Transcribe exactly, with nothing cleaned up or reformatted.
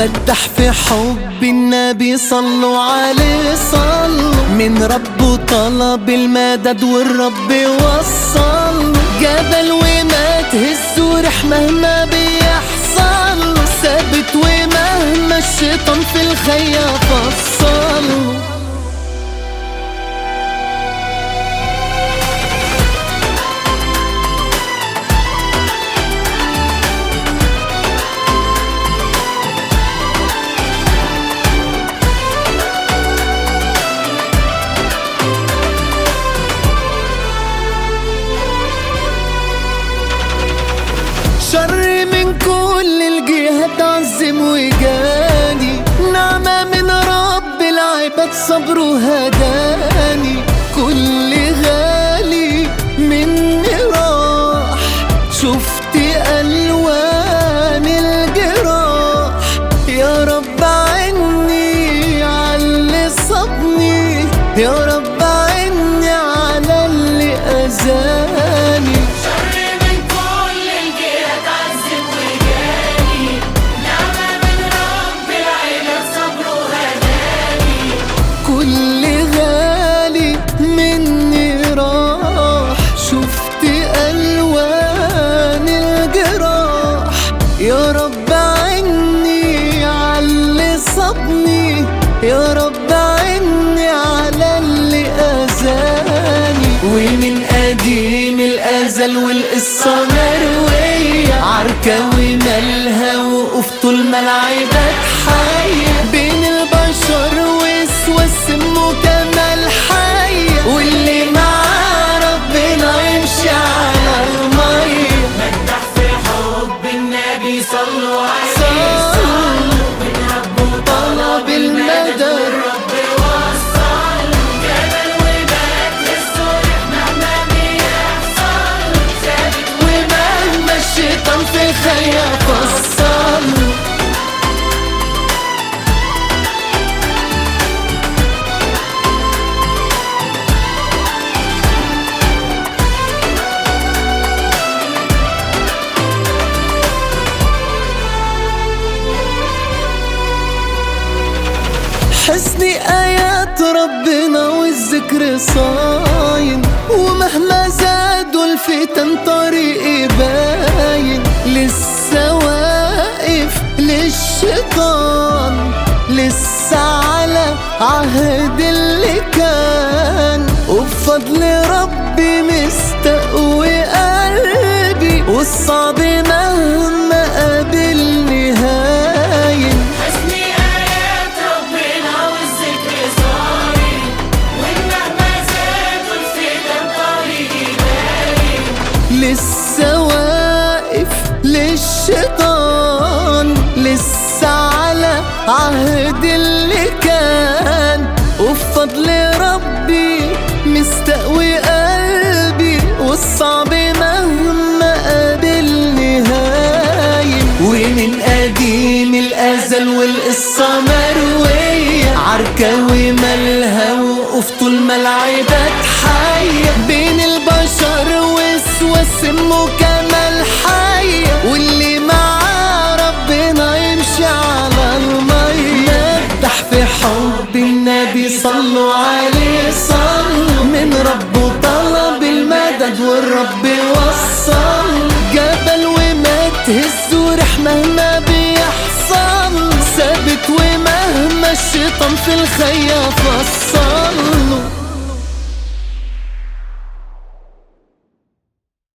مدح في حب النبي صلوا عليه صلوا، من ربه طلب المدد والرب وصل، جبل وما تهزه ريح مهما بيحصل، ثابت ومهما الشيطان في الخيا فصل. شر من كل الجهات عزم وجاني، نعمة من رب العباد صبره هداني، كل غالي مني راح، شفت ألوان الجراح، يا رب عني عاللي صابني، يا رب عني على اللي أذاني. كل غالي مني راح، شفت ألوان الجراح، يا رب عني عاللي صابني، يا رب عني على اللي أذاني. ومن قديم الأزل والقصة مروية، عركة ومالها وقوف طول ما العباد حية، بين البشر وسمه كمال حية، واللي مع ربنا يمشي على المية. مدح في حب النبي صلوا عليه صلوا، من ربه طلب المدد والرب وصل، جبل وما تهزه ريح مهما بيحصل، ثابت ومهما الشيطان في الخيا فصل. حسن آيات ربنا والذكر صاين، ومهما زادوا الفتن طريقي باين، لسه واقف للشيطان، لسه على عهد اللي كان، وبفضل ربي مستقوي قلبي، والصعب مهما قابلني هاين. لسه واقف للشيطان، لسه على عهد اللي كان، وبفضل ربي مستقوي قلبي، والصعب مهما قابلني هاين. ومن قديم الأزل والقصة مروية، عركة ومالها وقوف طول ما العباد حية، بين البشر وسمه كمال حية، واللي مع ربنا يمشي على المية. مدح في حب النبي صلوا عليه صلوا، من ربه طلب المدد والرب وصل، جبل وما تهزه ريح مهما بيحصل، ثابت ومهما الشيطان في الخيا فصل.